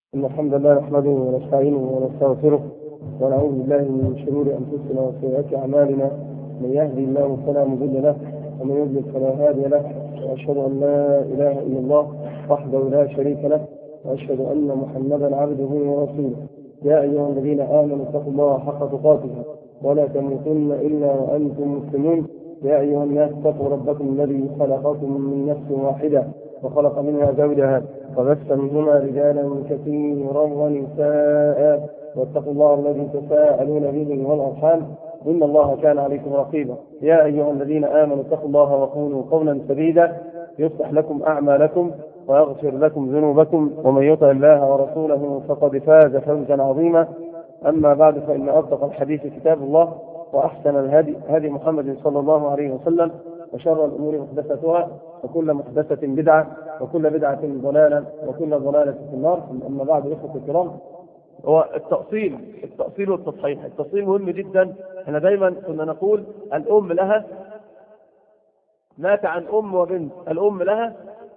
إن الحمد لله نحمده ونستعينه ونستغفره ونعوذ بالله من شرور أنفسنا وسيئات أعمالنا. من يهدي الله فلا مضل له ومن يضلل فلا هادي له، وأشهد أن لا إله إلا الله وحده لا شريك له، وأشهد أن محمدا عبده ورسوله. يا أيها الذين آمنوا اتقوا الله حق تقاته ولا تموتن إلا وأنتم مسلمون. يا أيها الناس اتقوا ربكم الذي خلقكم من نفس واحدة وخلق منها زوجها وبث منهما رجالا كثيرا ونساء، واتقوا الله الذي تساءلون به والأرحام إن الله كان عليكم رقيبا. يا أيها الذين آمنوا اتقوا الله وقولوا قولا سديدا يصلح لكم أعمالكم ويغفر لكم ذنوبكم، ومن يطع الله ورسوله فقد فاز فوزا عظيما. أما بعد، فإن أصدق الحديث كتاب الله، وأحسن الهدي هدي محمد صلى الله عليه وسلم، وشر الأمور محدثاتها، وكل محدثة بدعة، وكل بدعة ضلالة، وكل ضلالة في النار. أما بعد، إخوة الكرام، هو التأصيل والتصحيح. التأصيل مهم جدا. احنا دايما كنا نقول الأم لها، مات عن أم وبنت، الأم لها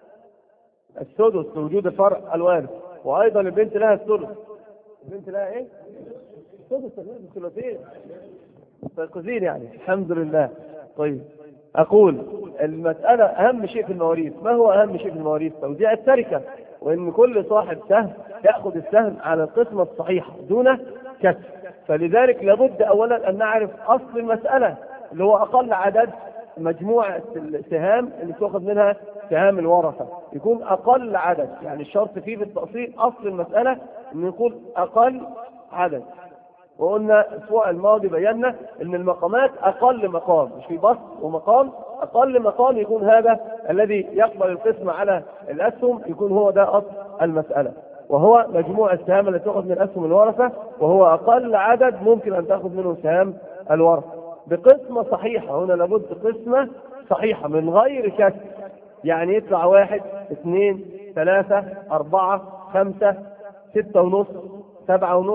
السدس لوجود الفرع الوارث، وأيضا البنت لها الثلث. البنت لها إيه؟ السدس، الثلثين، الثلثين يعني. الحمد لله. طيب، أقول المسألة أهم شيء في المواريث. ما هو أهم شيء في المواريث؟ توزيع التركة، وإن كل صاحب سهم يأخذ السهم على القسمة الصحيحة دون كسر. فلذلك لابد أولا أن نعرف أصل المسألة، اللي هو أقل عدد مجموعة السهام اللي تأخذ منها سهام الورثة، يكون أقل عدد. يعني الشرط فيه في التأصيل أصل المسألة أن يكون أقل عدد. وقلنا الأسبوع الماضي بينا أن المقامات أقل مقام، مش في بسط ومقام، أقل مقام يكون هذا الذي يقبل القسمة على الأسهم، يكون هو ده أصل المسألة، وهو مجموع السهام التي تأخذ من أسهم الورثة، وهو أقل عدد ممكن أن تأخذ منه سهام الورثة بقسمة صحيحة. هنا لابد قسمة صحيحة من غير كسر، يعني يطلع 1 2 3 4 5 6.5 7.5.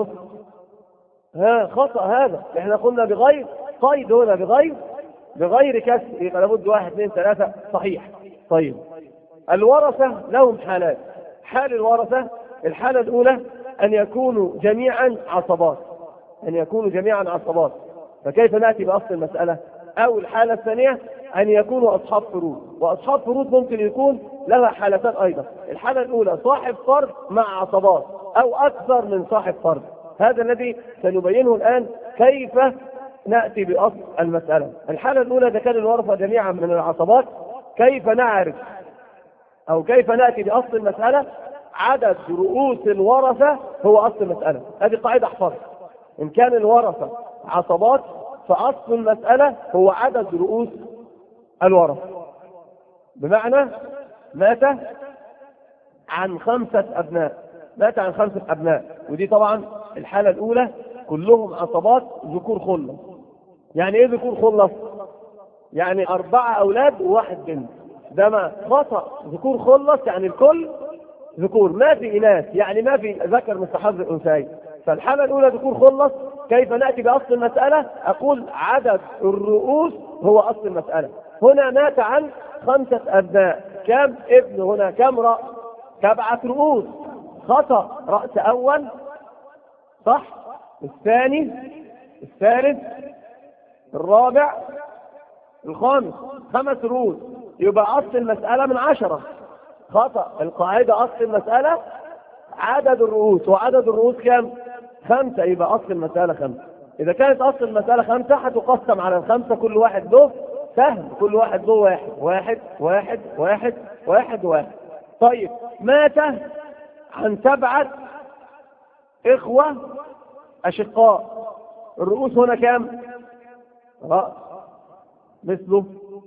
خطأ هذا. احنا قلنا بغير قيد، هنا بغير كسر، يبقى لابد 1 2 3 صحيح. طيب، الورثة لهم حالات. حال الورثة، الحالة الأولى أن يكونوا جميعا عصبات، فكيف نأتي بأصل المسألة؟ أو الحالة الثانية أن يكونوا أصحاب فروض، وأصحاب فروض ممكن يكون لها حالتان أيضا. الحالة الأولى صاحب فرض مع عصبات، أو أكثر من صاحب فرض. هذا الذي سنبينه الآن كيف نأتي بأصل المسألة. الحالة الأولى إذا كان الورثة جميعا من العصبات، كيف نعرف أو كيف نأتي بأصل المسألة؟ عدد رؤوس الورثة هو أصل المسألة. هذه قاعدة احفظها. إن كان الورثة عصبات، فأصل المسألة هو عدد رؤوس الورثة. بمعنى مات عن 5 أبناء، ودي طبعا الحالة الأولى كلهم عصبات ذكور خلص. يعني إيه ذكور خلص؟ يعني 4 أولاد و1 بنت. ده ما خطأ. ذكور خلص يعني الكل ذكور، ما في إناث، يعني ما في ذكر مثل حظ الأنثيين. فالحالة الأولى ذكور خلص. كيف نأتي بأصل المسألة؟ أقول عدد الرؤوس هو أصل المسألة. هنا مات عن 5 أبناء، كم ابن هنا؟ كم رأس؟ 7 رؤوس. خطأ. رأس أول صح، الثاني، الثالث، الرابع، الخامس، 5 رؤوس، يبقى أصل المسألة من 10. خطأ. القاعدة أصل المسألة عدد الرؤوس، وعدد الرؤوس كم؟ 5، يبقى أصل المسألة 5. إذا كانت أصل المسألة 5 هتقسم على 5، كل واحد له سهم، كل واحد له 1 1 1 1 1 1. طيب، مات عن 7 إخوة أشقاء، الرؤوس هنا كم؟ رأس، مثله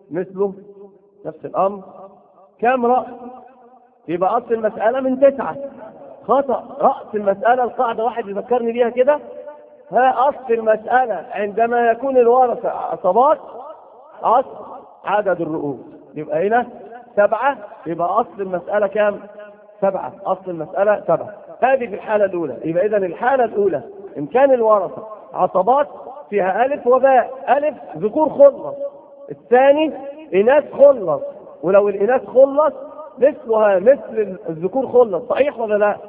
نفس الأمر، كم رأس؟ يبقى أصل المسألة من 9. خطأ. رأس المسألة القاعدة واحد يذكرني بيها كده. أصل المسألة عندما يكون الورثة عصبات، أصل عدد الرؤوس، يبقى هنا 7، يبقى أصل المسألة كم؟ 7. أصل المسألة 7. هذه في الحالة الأولى. يبقى إذن الحالة الأولى إن كان الورثة عصبات فيها ألف وباء. ألف ذكور خلص، الثاني إناث خلص، ولو الإناث خلص مثلها مثل الذكور خلص. صحيح ولا لا؟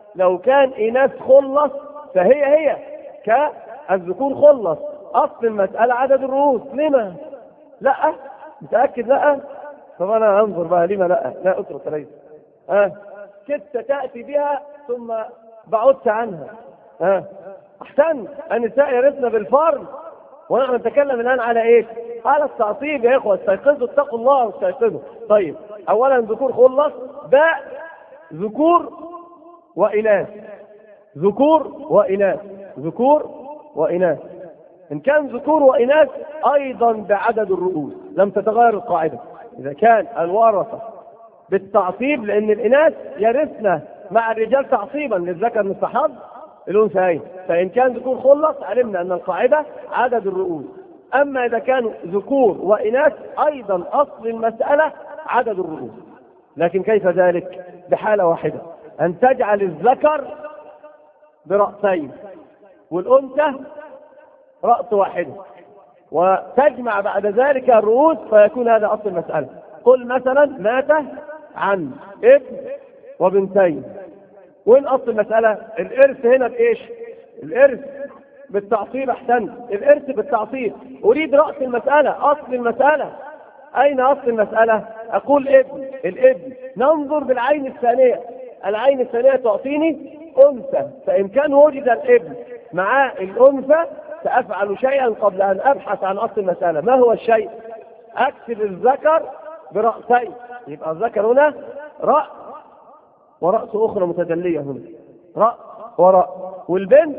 لو كان إناث خلص فهي كالذكور خلص. أصل المسألة عدد الرؤوس. لما؟ لا. متأكد؟ لا. طب أنا أنظر بقى لما لا أترك ليس. كدت تأتي بها ثم بعدت عنها. أحسن. النساء يرثن بالفرض، ونحن نتكلم الآن على إيه؟ على التعصيب. يا إخوة استيقظوا، اتقوا الله واستيقظوا. طيب، أولا ذكور خلص، باء ذكور وإناث. ذكور وإناث، ذكور وإناث. إن كان ذكور وإناث أيضا بعدد الرؤوس لم تتغير القاعدة. إذا كان الورثة بالتعصيب، لأن الإناث يرثن مع الرجال تعصيبا للذكر مثل حظ الأنثيين، فإن كان ذكور خلص علمنا أن القاعدة عدد الرؤوس. أما إذا كانوا ذكور وإناث أيضا أصل المسألة عدد الرؤوس. لكن كيف ذلك؟ بحالة واحدة، أن تجعل الذكر برأسين والأنثى رأس واحدة، وتجمع بعد ذلك الرؤوس فيكون هذا أصل المسألة. قل مثلا مات عن ابن وبنتين. وين أصل المسألة؟ الإرث هنا بإيش؟ الإرث بالتعصيب. أحسن، الإرث بالتعصيب. أريد رأس المسألة، أصل المسألة. أين أصل المسألة؟ أقول ابن. الابن ننظر بالعين الثانية. العين الثانية تعطيني أنثى، فإن كان وجد الابن مع الأنثى سأفعل شيئا قبل أن أبحث عن أصل المسألة. ما هو الشيء؟ أكتب الذكر برأسين، يبقى الذكر هنا رأس ورأس أخرى متدلية هنا، رأس ورأس. والبنت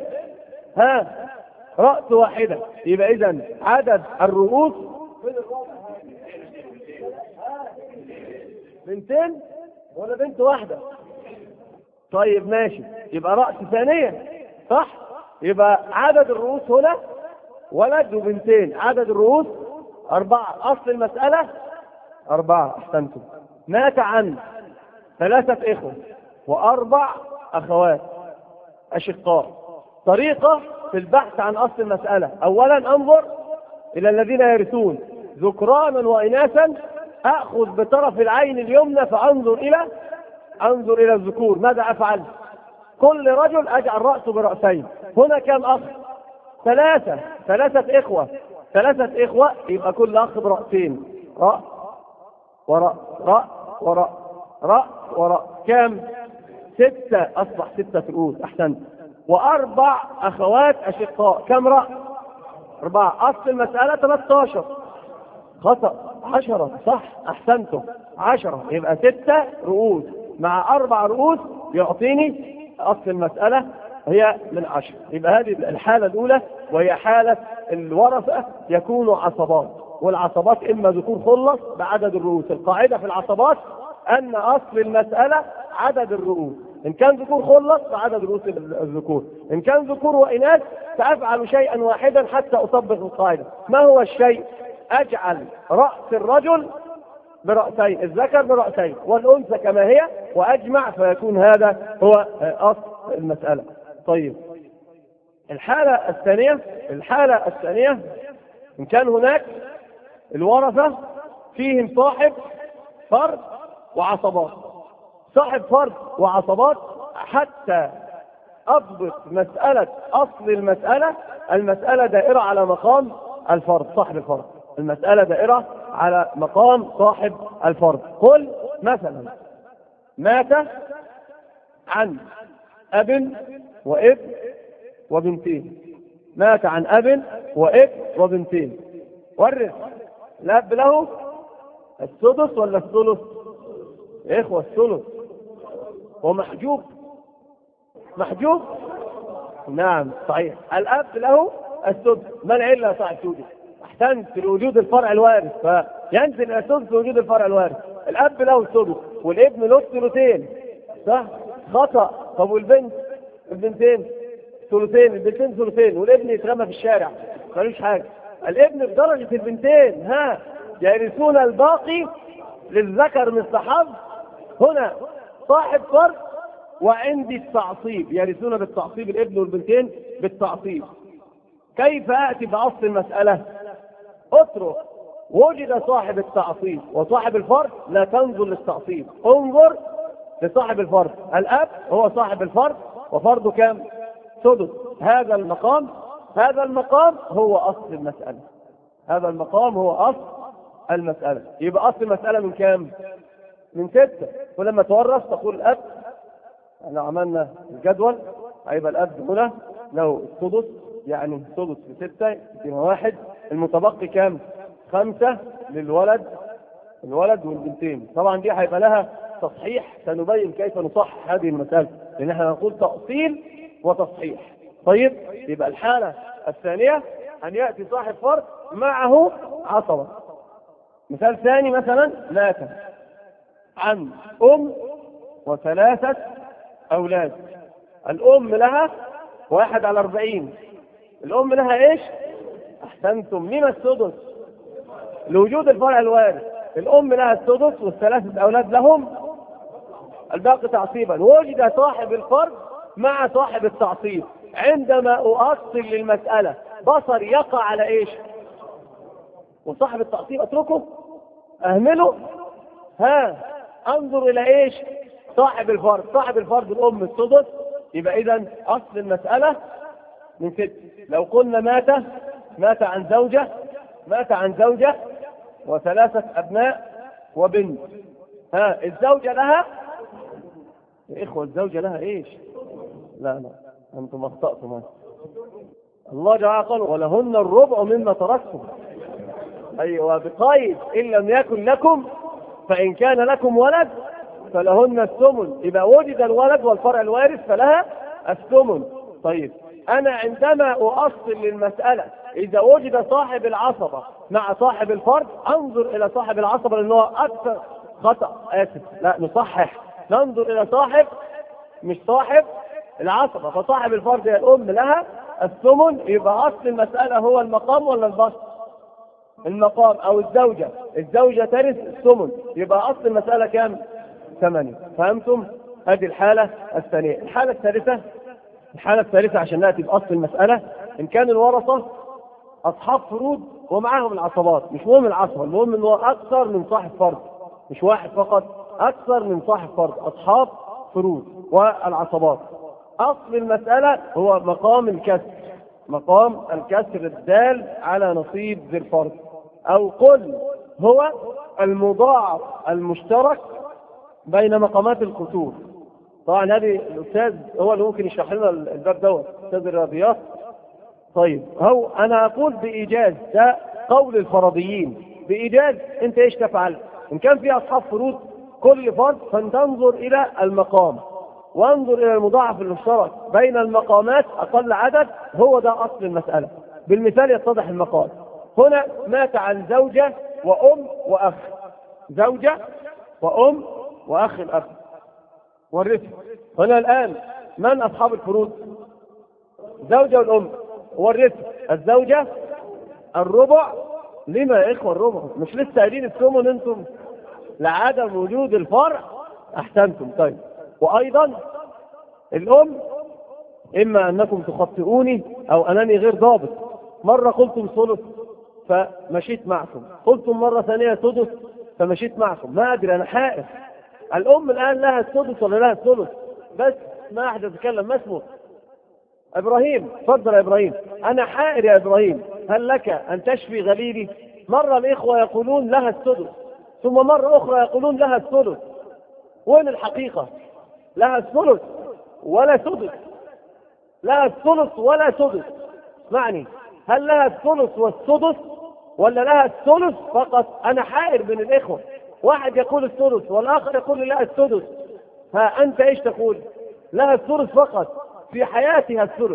رأس واحدة. يبقى إذن عدد الرؤوس بنتين ولا بنت واحدة؟ طيب ماشي، يبقى رأس ثانية، صح؟ يبقى عدد الرؤوس هنا ولد وبنتين، عدد الرؤوس 4. أصل المسألة 4. أحسنتم. مات عن 3 إخوة و4 أخوات أشقاء. طريقة في البحث عن أصل المسألة: أولا أنظر إلى الذين يرثون ذكرانا وإناثا، أخذ بطرف العين اليمنى فأنظر إلى الذكور. ماذا أفعل؟ كل رجل أجعل رأسه برأسين. هنا كم أخ؟ 3. 3 إخوة. 3 إخوة، يبقى كل أخ برأسين، رأس ورأس، رأس ورأس، رأس ورأس. كم؟ 6. أصبح 6 رؤوس. أحسنت. و4 أخوات أشقاء. كم رأس؟ 4. أصل المسألة 13. خطأ، 10. صح، أحسنتم، 10. يبقى 6 رؤوس مع 4 رؤوس يعطيني أصل المسألة هي من 10. يبقى هذه الحالة الأولى، وهي حالة الورثة يكون عصبات. والعصبات إما ذكور خلص بعدد الرؤوس. القاعدة في العصبات أن أصل المسألة عدد الرؤوس. إن كان ذكور خلص بعدد رؤوس الذكور. إن كان ذكور وإناث سأفعل شيئا واحدا حتى أطبق القاعدة. ما هو الشيء؟ أجعل رأس الرجل برأسين، الذكر برأسين، والأنثى كما هي، وأجمع فيكون هذا هو أصل المسألة. طيب، الحالة الثانية إن كان هناك الورثة فيهم صاحب فرد وعصبات. صاحب فرد وعصبات، حتى أضبط مسألة أصل المسألة دائرة على مقام الفرد، صاحب الفرد. المسألة دائرة على مقام صاحب الفرد. قل مثلا مات عن أب وابن وبنتين. مات عن أب وابن وبنتين. ورث الأب له السدس ولا الثلث؟ إخوة الثلث. ومحجوب، محجوب، نعم صحيح. الأب له السدس. ما العلة صاحب سودس؟ أحسنت، في وجود الفرع الوارث، فينزل إلى السدس في وجود الفرع الوارث. الأب له السدس والابن له الثلثين، صح؟ خطأ. طب والبنت؟ البنتين ثلثين، البنتين ثلثين، والابن يترمى في الشارع ملوش حاجة. الابن بدرجة البنتين، يرثون الباقي للذكر مثل حظ. هنا صاحب فرد وعندي التعصيب، يرثون بالتعصيب الابن والبنتين بالتعصيب. كيف أأتي بأصل المسألة؟ اترك وجد صاحب التعصيب وصاحب الفرد، لا تنظر للتعصيب، انظر لصاحب الفرض. الأب هو صاحب الفرض وفرضه كام؟ سدس. هذا المقام هو أصل المسألة. هذا المقام هو أصل المسألة. يبقى أصل المسألة من كام؟ من 6. ولما تورث تقول الأب، احنا عملنا الجدول، هيبقى الأب هنا له السدس، يعني سدس في 6 يبقى 1. المتبقي كام؟ 5 للولد، الولد والبنتين. طبعا دي هيبقى لها تصحيح، سنبين كيف نصحح هذه المسألة، لأن احنا نقول تأصيل وتصحيح. طيب، يبقى الحالة الثانية أن يأتي صاحب فرد معه عصبة. مثال ثاني، مثلا مات عن أم و3 أولاد. الأم لها 1/40. الأم لها إيش؟ أحسنتم، لما السدس؟ لوجود الفرع الوارث. الأم لها السدس وال3 أولاد لهم الباقي تعصيبا. وجد صاحب الفرد مع صاحب التعصيب. عندما أؤصل للمسألة بصر يقع على إيش؟ وصاحب التعصيب أتركه؟ أهمله؟ أنظر إلى إيش؟ صاحب الفرد. صاحب الفرد الأم السدس. يبقى إذن أصل المسألة من 6. لو قلنا مات عن زوجة و3 أبناء وبنت. الزوجة لها يا إخوة، الزوجة لها إيش؟ لا أنتم أخطأتم. الله جعل قال ولهن الربع مما تركتم. أيوة، بقيد إن لم يكن لكم، فإن كان لكم ولد فلهن الثمن. يبقى وجد الولد والفرع الوارث فلها الثمن. طيب، أنا عندما أؤصل للمسألة إذا وجد صاحب العصبة مع صاحب الفرد أنظر إلى صاحب العصبة، لأنه أكثر خطأ. لا، نصحح، ننظر إلى صاحب مش صاحب العصبة. فصاحب الفرد هي الأم لها الثمن. يبقى أصل المسألة هو المقام ولا البسط؟ المقام. أو الزوجة ترث الثمن. يبقى أصل المسألة كام؟ 8. فهمتم؟ هذه الحالة الثانية. الحالة الثالثة عشان نأتي بأصل المسألة، إن كان الورثة أصحاب فروض ومعهم العصبات. مش مهم العصبة، المهم أنه أكثر من صاحب فرد، مش واحد فقط، أكثر من صاحب فرد، أصحاب فروض والعصبات. أصل المسألة هو مقام الكسر الدال على نصيب ذي الفرد، أو قل هو المضاعف المشترك بين مقامات الكسور. طبعا هذه الأستاذ هو اللي ممكن يشرح لنا الباب دوت، أستاذ الرياضيات. طيب، أنا أقول بإيجاز، ده قول الفرضيين بإيجاز. أنت إيش تفعل؟ إن كان في أصحاب فروض كل فرد فانتنظر إلى المقام، وانظر إلى المضاعف المشترك بين المقامات أقل عدد. هو ده أصل المسألة. بالمثال يتضح المقال. هنا مات عن زوجة وأم وأخ. زوجة وأم وأخ الأب والرث. هنا الآن من أصحاب الفروض؟ زوجة والأم والرث. الزوجة الربع. لما يا إخوة الربع؟ مش لسه قايلين الثمن أنتم؟ لعدم وجود الفرع. أحسنتم. طيب، وأيضا الأم، إما أنكم تخطئوني أو أنني غير ضابط. مرة قلتم ثلث فمشيت معكم، قلتم مرة ثانية سدس فمشيت معكم، ما أدري، أنا حائر. الأم الآن لها السدس ولا لها الثلث؟ بس ما أحد يتكلم. ما اسمه؟ إبراهيم، تفضل يا إبراهيم. أنا حائر يا إبراهيم، هل لك أن تشفي غليلي؟ مرة الإخوة يقولون لها السدس، ثم مرة أخرى يقولون لها الثلث. وين الحقيقة؟ لها الثلث ولا سدس؟ لها الثلث ولا سدس؟ معني، هل لها الثلث والسدس ولا لها الثلث فقط؟ أنا حائر بين الإخوة، واحد يقول الثلث والآخر يقول لها السدس. أنت إيش تقول؟ لها الثلث فقط، في حياتها الثلث.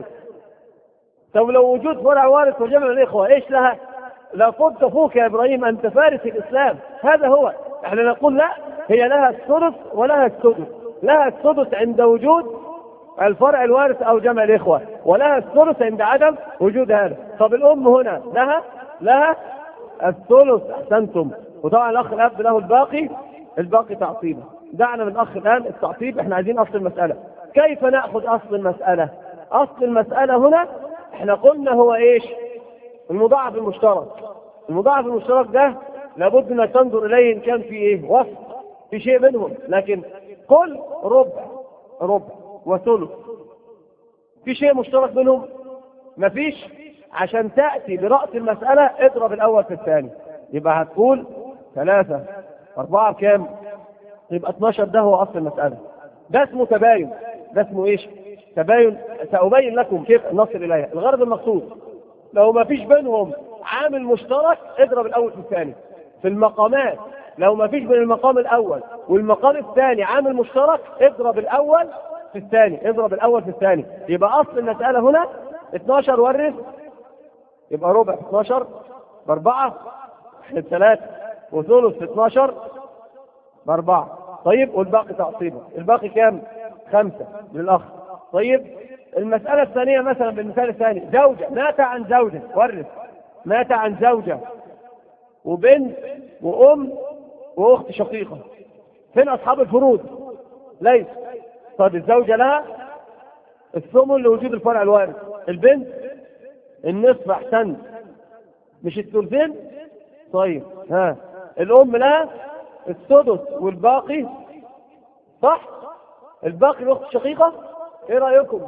طب لو وجود فرع وارث وجمع الإخوة إيش لها؟ لابد فوق يا إبراهيم، أنت فارس الإسلام. هذا هو. احنا نقول لا، هي لها الثلث ولها السدس. لها السدس عند وجود الفرع الوارث أو جمع الإخوة، ولها الثلث عند عدم وجود هذا. طب الأم هنا لها الثلث. أحسنتم. وطبعا الأخ الأب له الباقي تعصيبا. دعنا من الأخ الآن التعصيب، احنا عايزين أصل المسألة. كيف نأخذ أصل المسألة؟ أصل المسألة هنا احنا قلنا هو إيش؟ المضاعف المشترك. المضاعف المشترك ده لابد أن تنظر إليه إن كان في إيه؟ وصف في شيء منهم. لكن قل ربع وثلث، في شيء مشترك بينهم؟ مفيش. عشان تأتي برأس المسألة اضرب الأول في الثاني، يبقى هتقول 3 4 بكام؟ يبقى 12. ده هو أصل المسألة. ده اسمه تباين. ده اسمه إيش؟ تباين. سأبين لكم كيف نصل إليها. الغرض المقصود لو ما فيش بينهم عامل مشترك اضرب الأول في الثاني. في المقامات لو ما فيش بين المقام الأول والمقام الثاني عامل مشترك اضرب الأول في الثاني. اضرب الأول في الثاني. يبقى أصل المسألة هنا 12 ورث، يبقى ربع 12 ب4 3 وثلث 12 ب4. طيب والباقي تعصيبه. الباقي كام؟ 5 للأخ. طيب المسألة الثانية مثلا بالمثال الثاني زوجة مات عن زوجة، ورث مات عن زوجة وبنت وأم وأخت شقيقة. فين أصحاب الفروض؟ ليس. طب الزوجة لها الثمن لوجود الفرع الوارث، البنت النصف. أحسنت، مش الثلثين؟ طيب ها الأم لها السدس والباقي، صح؟ الباقي الأخت الشقيقة. إيه رأيكم؟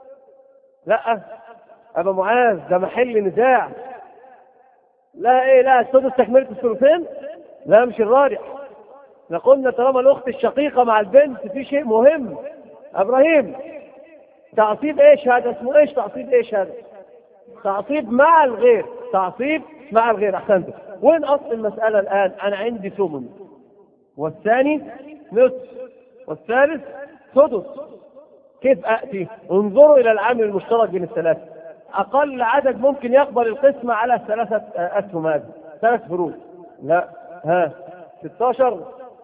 لا أبا معاذ ده محل نزاع. لا إيه؟ لا السدس تكملة الثلثين؟ لا مش الراجح. احنا قلنا طالما الأخت الشقيقة مع البنت في شيء مهم. إبراهيم تعصيب إيش هذا؟ اسمه إيش تعصيب إيش هذا؟ تعصيب مع الغير. تعصيب مع الغير. أحسنت. وين أصل المسألة الآن؟ أنا عندي ثمن والثاني نصف والثالث سدس. كيف أأتي؟ انظروا إلى العامل المشترك بين الثلاثة. أقل عدد ممكن يقبل القسمة على الثلاثة أسهم هذه 3 فروض. لا ها 16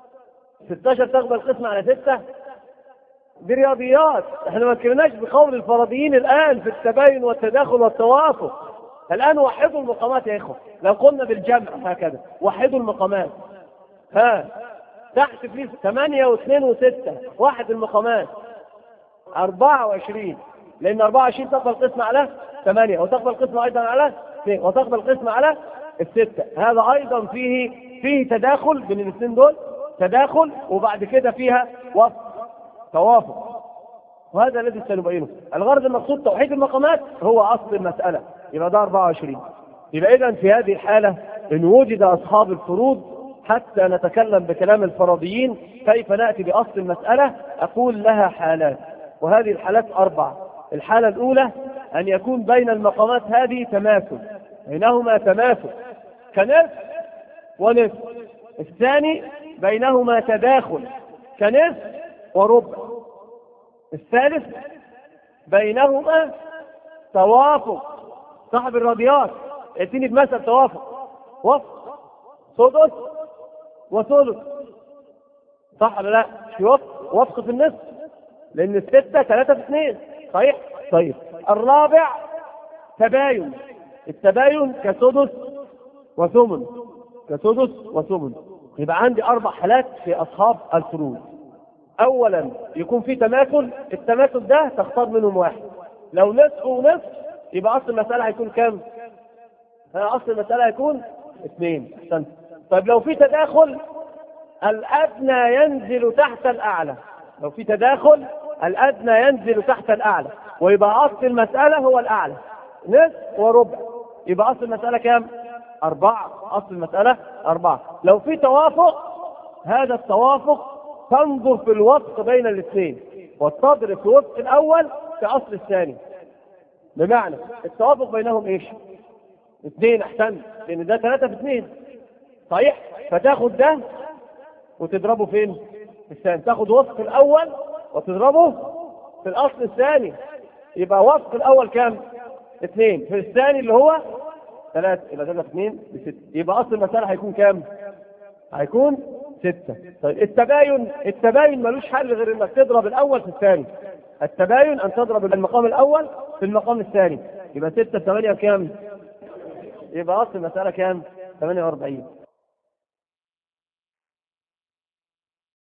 تقبل القسمة على 6. دي رياضيات. احنا ما كناش بقول الفرضيين الآن في التباين والتداخل والتوافق. الآن وحدوا المقامات يا إخوة. لو قلنا بالجمع هكذا وحدوا المقامات. ها تحت في 8 و2 و6 واحد المقامات 24، لأن 24 تقبل قسمة على 8 وتقبل قسمة أيضا على 2 وتقبل قسمة على 6. هذا أيضا فيه تداخل بين الاثنين دول، تداخل وبعد كده فيها توافق. وهذا الذي سنبينه. الغرض المقصود توحيد المقامات هو أصل المسألة. يبقى ده 24. يبقى إذن في هذه الحالة إن وجد أصحاب الفروض حتى نتكلم بكلام الفرضيين كيف نأتي بأصل المسألة، أقول لها حالات، وهذه الحالات 4. الحالة الأولى أن يكون بين المقامات هذه تماثل، بينهما تماثل كنصف ونصف. الثاني بينهما تداخل كنصف وربع. الثالث بينهما توافق. صاحب الرياضيات ائتني بمثل توافق. وفق سدس وثلث، صح ولا لا؟ في وفق في النصف، لأن 6 3 في 2 صحيح. طيب الرابع تباين. التباين كسدس وثمن، كسدس وثمن. يبقى عندي 4 حالات في أصحاب الفروض. أولا يكون في تماثل. التماثل ده تختار منهم واحد. لو نصف ونصف يبقى أصل المسألة هيكون كام؟ أصل المسألة هيكون 2. أحسنت. طيب لو في تداخل الأدنى ينزل تحت الأعلى. لو في تداخل الأدنى ينزل تحت الأعلى، ويبقى أصل المسألة هو الأعلى نصف وربع. يبقى أصل المسألة كام؟ 4. أصل المسألة 4. لو في توافق، هذا التوافق تنظر في الوفق بين الاثنين وتضرب في وفق الأول في أصل الثاني. بمعنى التوافق بينهم إيش؟ 2. أحسن، لأن ده 3 في 2 صحيح. فتاخد ده وتضربه فين؟ في الثاني. تاخد وفق الأول وتضربه في الأصل الثاني. يبقى وفق الأول كام؟ 2 في الثاني اللي هو 3. يبقى ده 2 ب6. يبقى أصل المسألة هيكون كام؟ هيكون 6. طيب التباين ملوش حل غير انك تضرب الأول في الثاني. التباين أن تضرب المقام الأول في المقام الثاني. يبقى 6 8 كام؟ يبقى أصل المسألة كام؟ 48.